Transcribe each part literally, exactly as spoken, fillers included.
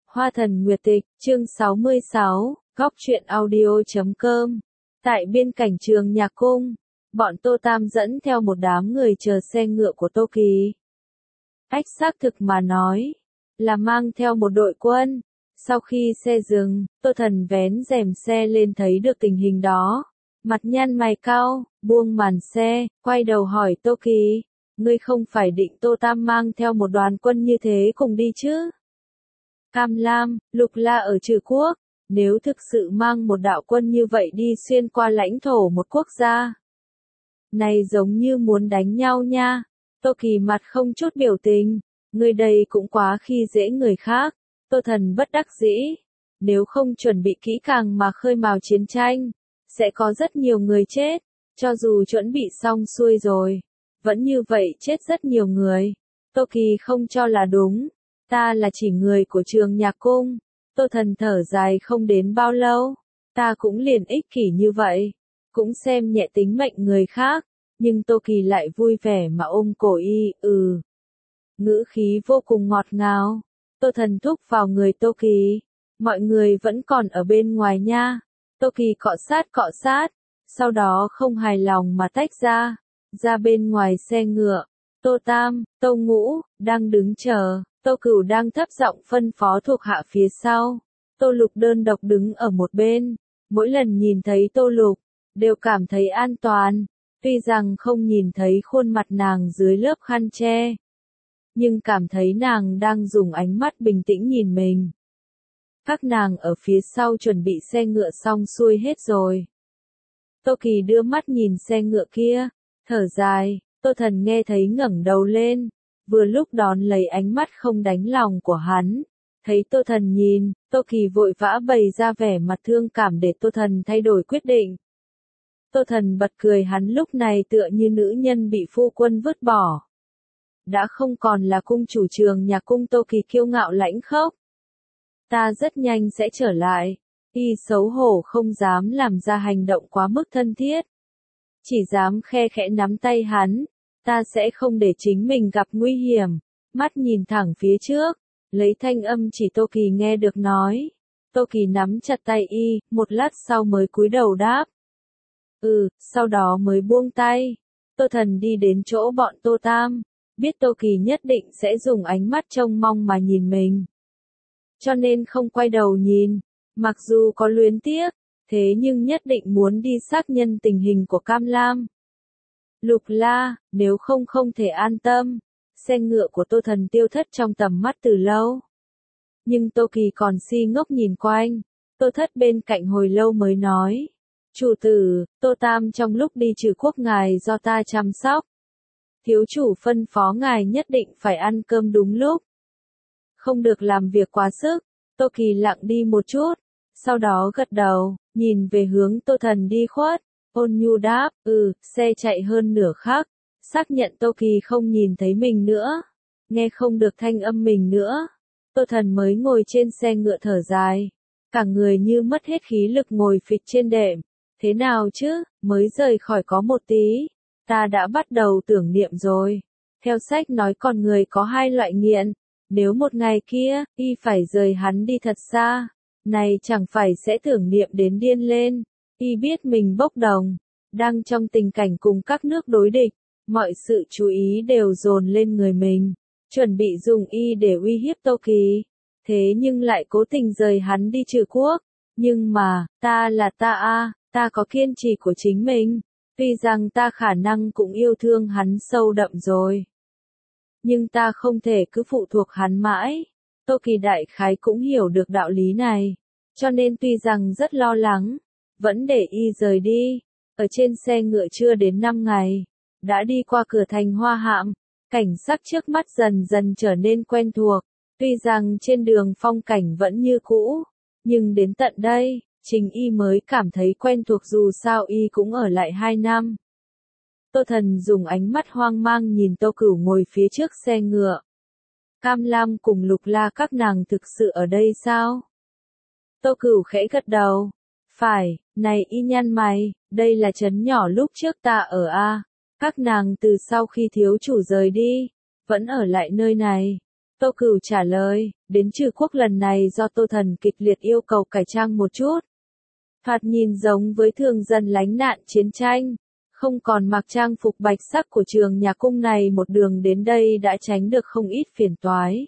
Hoa thần nguyệt tịch, chương sáu mươi sáu, góc truyện audio chấm com. Tại biên cảnh trường nhạc cung, bọn Tô Tam dẫn theo một đám người chờ xe ngựa của Tô Kỳ. Ách xác thực mà nói, là mang theo một đội quân. Sau khi xe dừng, Tô Thần vén rèm xe lên thấy được tình hình đó. Mặt nhăn mày cau, buông màn xe, quay đầu hỏi Tô Kỳ, ngươi không phải định Tô Tam mang theo một đoàn quân như thế cùng đi chứ? Cam Lam, Lục La ở Trừ Quốc, nếu thực sự mang một đạo quân như vậy đi xuyên qua lãnh thổ một quốc gia. Này giống như muốn đánh nhau nha. Tô Kỳ mặt không chút biểu tình, người đây cũng quá khi dễ người khác. Tô Thần bất đắc dĩ, nếu không chuẩn bị kỹ càng mà khơi mào chiến tranh, sẽ có rất nhiều người chết, cho dù chuẩn bị xong xuôi rồi, vẫn như vậy chết rất nhiều người. Tô Kỳ không cho là đúng, ta là chỉ người của trường nhạc cung. Tô Thần thở dài không đến bao lâu, ta cũng liền ích kỷ như vậy, cũng xem nhẹ tính mệnh người khác, nhưng Tô Kỳ lại vui vẻ mà ôm cổ y, ừ. Ngữ khí vô cùng ngọt ngào. Tô Thần thúc vào người Tô Kỳ, mọi người vẫn còn ở bên ngoài nha. Tô Kỳ cọ sát cọ sát, sau đó không hài lòng mà tách ra, ra bên ngoài xe ngựa. Tô Tam, Tô Ngũ, đang đứng chờ, Tô Cửu đang thấp giọng phân phó thuộc hạ phía sau. Tô Lục đơn độc đứng ở một bên, mỗi lần nhìn thấy Tô Lục, đều cảm thấy an toàn, tuy rằng không nhìn thấy khuôn mặt nàng dưới lớp khăn che, nhưng cảm thấy nàng đang dùng ánh mắt bình tĩnh nhìn mình. Các nàng ở phía sau chuẩn bị xe ngựa xong xuôi hết rồi. Tô Kỳ đưa mắt nhìn xe ngựa kia, thở dài. Tô Thần nghe thấy ngẩng đầu lên, vừa lúc đón lấy ánh mắt không đánh lòng của hắn. Thấy Tô Thần nhìn, Tô Kỳ vội vã bày ra vẻ mặt thương cảm để Tô Thần thay đổi quyết định. Tô Thần bật cười, hắn lúc này tựa như nữ nhân bị phu quân vứt bỏ. Đã không còn là cung chủ trường nhà cung. Tô Kỳ kiêu ngạo lãnh khốc. Ta rất nhanh sẽ trở lại. Y xấu hổ không dám làm ra hành động quá mức thân thiết, chỉ dám khe khẽ nắm tay hắn. Ta sẽ không để chính mình gặp nguy hiểm. Mắt nhìn thẳng phía trước, lấy thanh âm chỉ Tô Kỳ nghe được nói. Tô Kỳ nắm chặt tay y, một lát sau mới cúi đầu đáp. Ừ, sau đó mới buông tay. Tô Thần đi đến chỗ bọn Tô Tam, biết Tô Kỳ nhất định sẽ dùng ánh mắt trông mong mà nhìn mình, cho nên không quay đầu nhìn, mặc dù có luyến tiếc, thế nhưng nhất định muốn đi xác nhận tình hình của Cam Lam. Lục La, nếu không không thể an tâm. Xe ngựa của Tô Thần tiêu thất trong tầm mắt từ lâu. Nhưng Tô Kỳ còn si ngốc nhìn quanh. Tô Thất bên cạnh hồi lâu mới nói. Chủ tử, Tô Tam trong lúc đi Trừ Quốc ngài do ta chăm sóc. Thiếu chủ phân phó ngài nhất định phải ăn cơm đúng lúc, không được làm việc quá sức. Tô Kỳ lặng đi một chút, sau đó gật đầu, nhìn về hướng Tô Thần đi khuất, ôn nhu đáp, ừ. Xe chạy hơn nửa khắc, xác nhận Tô Kỳ không nhìn thấy mình nữa, nghe không được thanh âm mình nữa. Tô Thần mới ngồi trên xe ngựa thở dài, cả người như mất hết khí lực ngồi phịch trên đệm. Thế nào chứ, mới rời khỏi có một tí, ta đã bắt đầu tưởng niệm rồi. Theo sách nói con người có hai loại nghiện, nếu một ngày kia, y phải rời hắn đi thật xa, này chẳng phải sẽ tưởng niệm đến điên lên. Y biết mình bốc đồng, đang trong tình cảnh cùng các nước đối địch, mọi sự chú ý đều dồn lên người mình, chuẩn bị dùng y để uy hiếp Tô Kỳ, thế nhưng lại cố tình rời hắn đi Trừ Quốc. Nhưng mà, ta là ta a, ta có kiên trì của chính mình, tuy rằng ta khả năng cũng yêu thương hắn sâu đậm rồi, nhưng ta không thể cứ phụ thuộc hắn mãi. Tô Kỳ đại khái cũng hiểu được đạo lý này, cho nên tuy rằng rất lo lắng, vẫn để y rời đi. Ở trên xe ngựa chưa đến năm ngày, đã đi qua cửa thành Hoa Hạm, cảnh sắc trước mắt dần dần trở nên quen thuộc, tuy rằng trên đường phong cảnh vẫn như cũ, nhưng đến tận đây, chính y mới cảm thấy quen thuộc, dù sao y cũng ở lại hai năm. Tô Thần dùng ánh mắt hoang mang nhìn Tô Cửu ngồi phía trước xe ngựa. Cam Lam cùng Lục La các nàng thực sự ở đây sao? Tô Cửu khẽ gật đầu. Phải, này y nhăn mày, đây là trấn nhỏ lúc trước ta ở a. Các nàng từ sau khi thiếu chủ rời đi, vẫn ở lại nơi này. Tô Cửu trả lời, đến trừ quốc lần này do Tô Thần kịch liệt yêu cầu cải trang một chút. Thoạt nhìn giống với thường dân lánh nạn chiến tranh, không còn mặc trang phục bạch sắc của trường nhà cung này, một đường đến đây đã tránh được không ít phiền toái.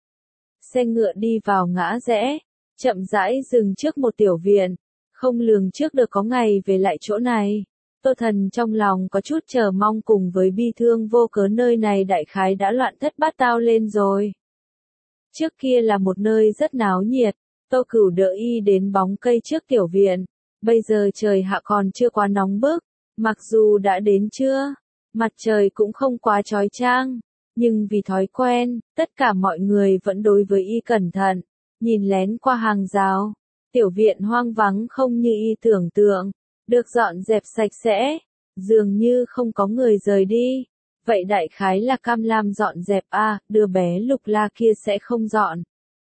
Xe ngựa đi vào ngã rẽ, chậm rãi dừng trước một tiểu viện, không lường trước được có ngày về lại chỗ này. Tô Thần trong lòng có chút chờ mong cùng với bi thương vô cớ, nơi này đại khái đã loạn thất bát tao lên rồi. Trước kia là một nơi rất náo nhiệt, Tô Cửu đỡ y đến bóng cây trước tiểu viện. Bây giờ trời hạ còn chưa quá nóng bức, mặc dù đã đến trưa, mặt trời cũng không quá chói chang, nhưng vì thói quen, tất cả mọi người vẫn đối với y cẩn thận, nhìn lén qua hàng rào. Tiểu viện hoang vắng không như y tưởng tượng, được dọn dẹp sạch sẽ, dường như không có người rời đi. Vậy đại khái là Cam Lam dọn dẹp a, à, đứa bé Lục La kia sẽ không dọn.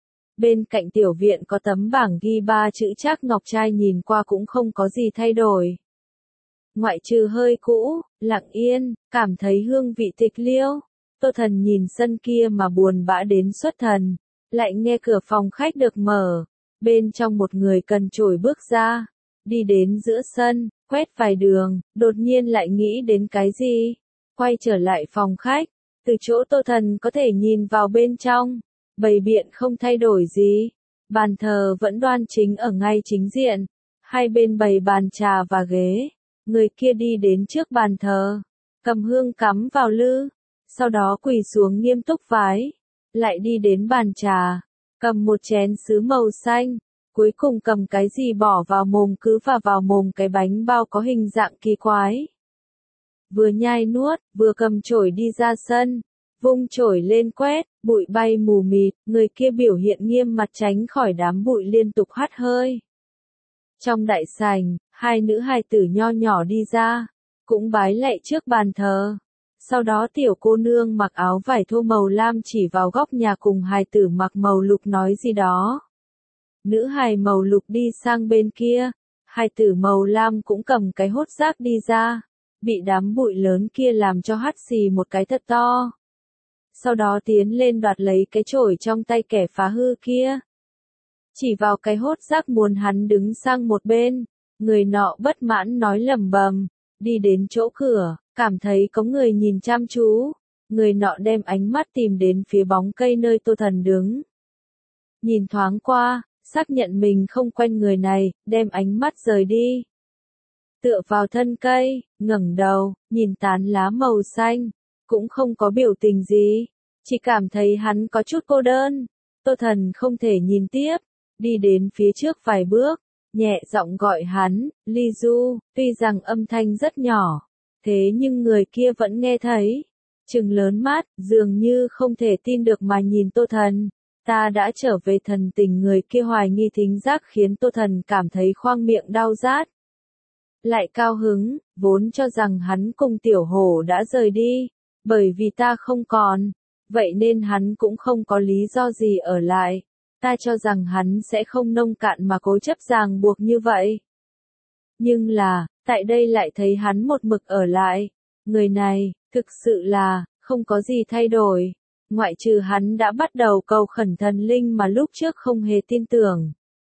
Bên cạnh tiểu viện có tấm bảng ghi ba chữ Trác Ngọc Trai, nhìn qua cũng không có gì thay đổi. Ngoại trừ hơi cũ, lặng yên, cảm thấy hương vị tịch liêu. Tô Thần nhìn sân kia mà buồn bã đến xuất thần, lại nghe cửa phòng khách được mở. Bên trong một người cần chổi bước ra, đi đến giữa sân, quét vài đường, đột nhiên lại nghĩ đến cái gì. Quay trở lại phòng khách, từ chỗ Tô Thần có thể nhìn vào bên trong, bày biện không thay đổi gì. Bàn thờ vẫn đoan chính ở ngay chính diện, hai bên bày bàn trà và ghế. Người kia đi đến trước bàn thờ, cầm hương cắm vào lư, sau đó quỳ xuống nghiêm túc vái, lại đi đến bàn trà, cầm một chén sứ màu xanh, cuối cùng cầm cái gì bỏ vào mồm, cứ và vào mồm cái bánh bao có hình dạng kỳ quái. Vừa nhai nuốt, vừa cầm chổi đi ra sân, vung chổi lên quét, bụi bay mù mịt, người kia biểu hiện nghiêm mặt tránh khỏi đám bụi liên tục hắt hơi. Trong đại sảnh, hai nữ hài tử nho nhỏ đi ra, cũng bái lạy trước bàn thờ. Sau đó tiểu cô nương mặc áo vải thô màu lam chỉ vào góc nhà cùng hài tử mặc màu lục nói gì đó. Nữ hài màu lục đi sang bên kia, hài tử màu lam cũng cầm cái hốt rác đi ra, bị đám bụi lớn kia làm cho hắt xì một cái thật to. Sau đó tiến lên đoạt lấy cái chổi trong tay kẻ phá hư kia. Chỉ vào cái hốt rác muốn hắn đứng sang một bên, người nọ bất mãn nói lẩm bẩm, đi đến chỗ cửa, cảm thấy có người nhìn chăm chú, người nọ đem ánh mắt tìm đến phía bóng cây nơi Tô Thần đứng. Nhìn thoáng qua, xác nhận mình không quen người này, đem ánh mắt rời đi. Tựa vào thân cây, ngẩng đầu, nhìn tán lá màu xanh, cũng không có biểu tình gì, chỉ cảm thấy hắn có chút cô đơn. Tô Thần không thể nhìn tiếp, đi đến phía trước vài bước, nhẹ giọng gọi hắn, Ly Du, tuy rằng âm thanh rất nhỏ, thế nhưng người kia vẫn nghe thấy. Trừng lớn mắt, dường như không thể tin được mà nhìn Tô Thần. Ta đã trở về. Thần tình người kia hoài nghi thính giác khiến Tô Thần cảm thấy khoang miệng đau rát. Lại cao hứng, vốn cho rằng hắn cùng tiểu hổ đã rời đi, bởi vì ta không còn, vậy nên hắn cũng không có lý do gì ở lại. Ta cho rằng hắn sẽ không nông cạn mà cố chấp ràng buộc như vậy. Nhưng là, tại đây lại thấy hắn một mực ở lại. Người này, thực sự là, không có gì thay đổi. Ngoại trừ hắn đã bắt đầu cầu khẩn thần linh mà lúc trước không hề tin tưởng.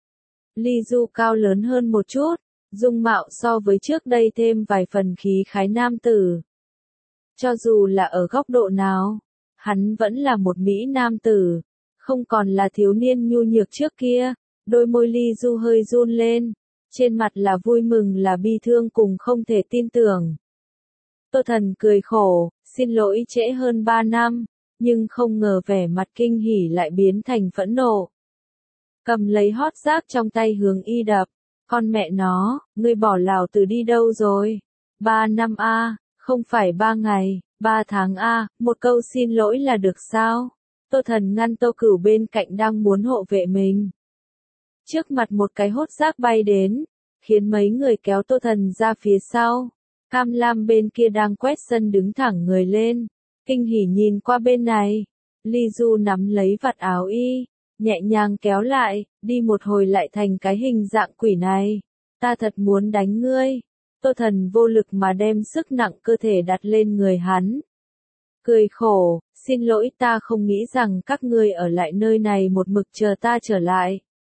Ly Du cao lớn hơn một chút, dung mạo so với trước đây thêm vài phần khí khái nam tử. Cho dù là ở góc độ nào, hắn vẫn là một mỹ nam tử, không còn là thiếu niên nhu nhược trước kia. Đôi môi Ly Du hơi run lên, trên mặt là vui mừng, là bi thương cùng không thể tin tưởng. Tô Thần cười khổ, xin lỗi trễ hơn ba năm, nhưng không ngờ vẻ mặt kinh hỉ lại biến thành phẫn nộ. Cầm lấy hót rác trong tay hướng y đập, con mẹ nó, ngươi bỏ lão tử đi đâu rồi? Ba năm a, không phải ba ngày, ba tháng a, một câu xin lỗi là được sao? Tô Thần ngăn Tô Cửu bên cạnh đang muốn hộ vệ mình. Trước mặt một cái hốt rác bay đến, khiến mấy người kéo Tô Thần ra phía sau. Cam Lam bên kia đang quét sân đứng thẳng người lên, kinh hỉ nhìn qua bên này. Ly Du nắm lấy vạt áo y, nhẹ nhàng kéo lại, đi một hồi lại thành cái hình dạng quỷ này. Ta thật muốn đánh ngươi. Tô Thần vô lực mà đem sức nặng cơ thể đặt lên người hắn. Cười khổ, xin lỗi ta không nghĩ rằng các ngươi ở lại nơi này một mực chờ ta trở lại.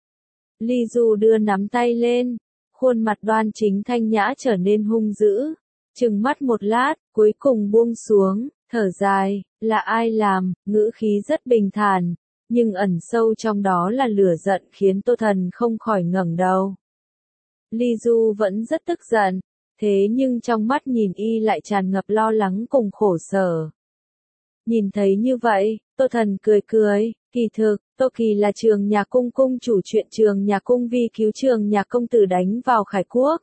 Ly Du đưa nắm tay lên, khuôn mặt đoan chính thanh nhã trở nên hung dữ, trừng mắt một lát, cuối cùng buông xuống, thở dài, là ai làm, ngữ khí rất bình thản, nhưng ẩn sâu trong đó là lửa giận khiến Tô Thần không khỏi ngẩng đầu. Ly Du vẫn rất tức giận, thế nhưng trong mắt nhìn y lại tràn ngập lo lắng cùng khổ sở. Nhìn thấy như vậy, Tô Thần cười cười, kỳ thực, Tô Kỳ là Trường Nhạc Cung cung chủ, chuyện Trường Nhạc Cung vì cứu Trường Nhạc công tử đánh vào Khải Quốc.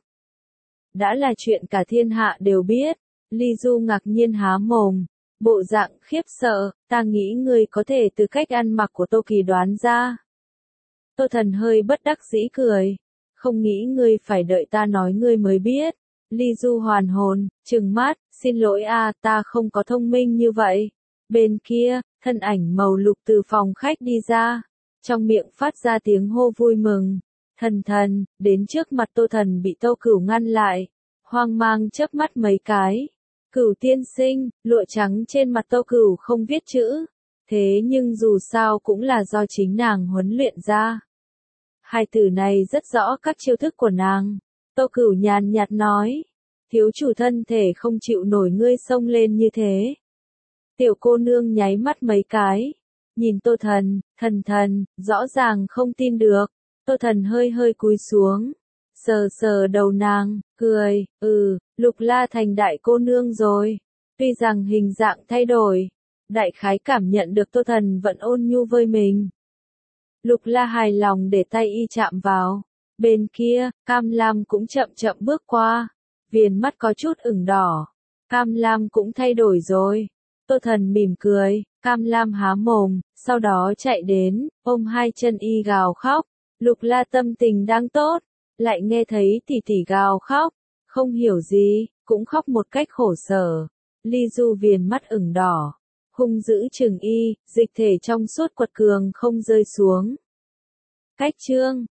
Đã là chuyện cả thiên hạ đều biết. Ly Du ngạc nhiên há mồm, bộ dạng khiếp sợ, ta nghĩ ngươi có thể từ cách ăn mặc của Tô Kỳ đoán ra. Tô Thần hơi bất đắc dĩ cười, không nghĩ ngươi phải đợi ta nói ngươi mới biết. Ly Du hoàn hồn, trừng mắt, xin lỗi a, ta không có thông minh như vậy. Bên kia, thân ảnh màu lục từ phòng khách đi ra, trong miệng phát ra tiếng hô vui mừng. Thần thần, đến trước mặt Tô Thần bị Tô Cửu ngăn lại, hoang mang chớp mắt mấy cái. Cửu tiên sinh, lụa trắng trên mặt Tô Cửu không viết chữ, thế nhưng dù sao cũng là do chính nàng huấn luyện ra. Hai từ này rất rõ các chiêu thức của nàng. Tô Cửu nhàn nhạt nói, thiếu chủ thân thể không chịu nổi ngươi xông lên như thế. Tiểu cô nương nháy mắt mấy cái, nhìn Tô Thần, thần thần, rõ ràng không tin được. Tô Thần hơi hơi cúi xuống, sờ sờ đầu nàng, cười, ừ, Lục La thành đại cô nương rồi. Tuy rằng hình dạng thay đổi, đại khái cảm nhận được Tô Thần vẫn ôn nhu với mình. Lục La hài lòng để tay y chạm vào. Bên kia, Cam Lam cũng chậm chậm bước qua, viền mắt có chút ửng đỏ. Cam Lam cũng thay đổi rồi. Tô Thần mỉm cười, Cam Lam há mồm, sau đó chạy đến, ôm hai chân y gào khóc. Lục La tâm tình đang tốt, lại nghe thấy tỷ tỷ gào khóc, không hiểu gì, cũng khóc một cách khổ sở. Ly Du viền mắt ửng đỏ, hung dữ chừng y, dịch thể trong suốt quật cường không rơi xuống. Cách chương